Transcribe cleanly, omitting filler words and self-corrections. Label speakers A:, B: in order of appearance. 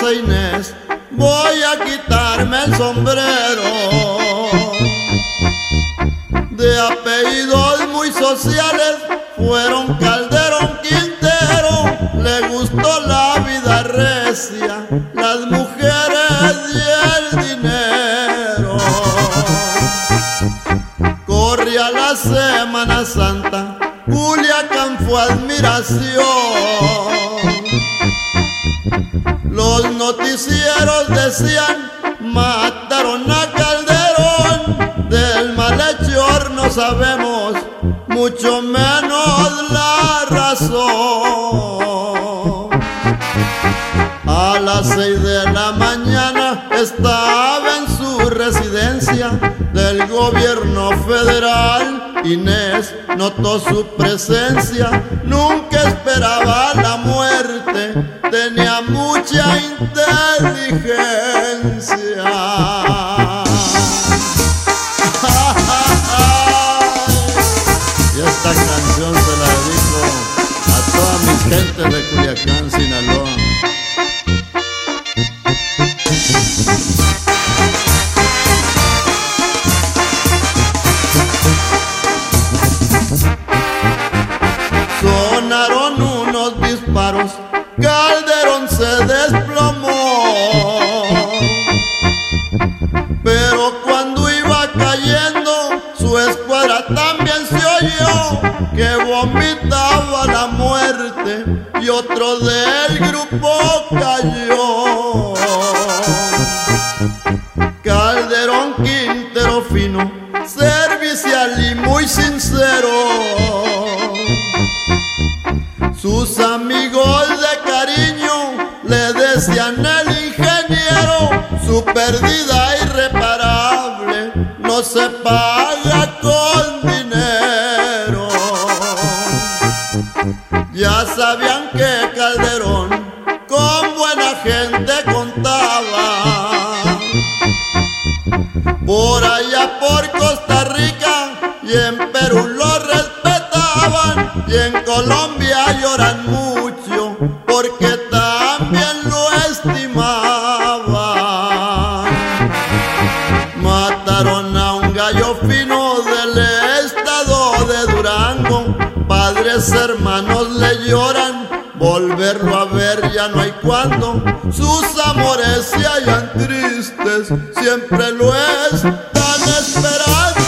A: Rosa Inés, voy a quitarme el sombrero. De apellidos muy sociales fueron Calderón, Quintero. Le gustó la vida recia, las mujeres y el dinero. Corría la Semana Santa, Culiacán fue admiración. Los noticieros decían, mataron a Calderón. Del malhechor no sabemos, mucho menos la razón. A las 6 de la mañana estaba en su residencia del gobierno federal. Inés notó su presencia, nunca esperaba la muerte, tenía mucha inteligencia. Y esta canción se la dedico a toda mi gente de Culiacán, Sinaloa. Sonaron unos disparos, Calderón se desplomó. Pero cuando iba cayendo, su escuadra también se oyó que vomitaba la muerte y otro del grupo cayó. Calderón, Quintero fino, servicial y muy sincero. Sus amigos de cariño le decían el ingeniero, su pérdida irreparable no se paga con dinero. Ya sabían que Calderón con buena gente contaba. Por allá por Costa Rica y en Perú lo respetaban, y en Colombia lloran mucho porque también lo estimaban. Mataron a un gallo fino del estado de Durango, padres hermanos le lloran, volverlo a ver ya no hay cuando. Sus amores se hallan tristes, siempre lo están esperando.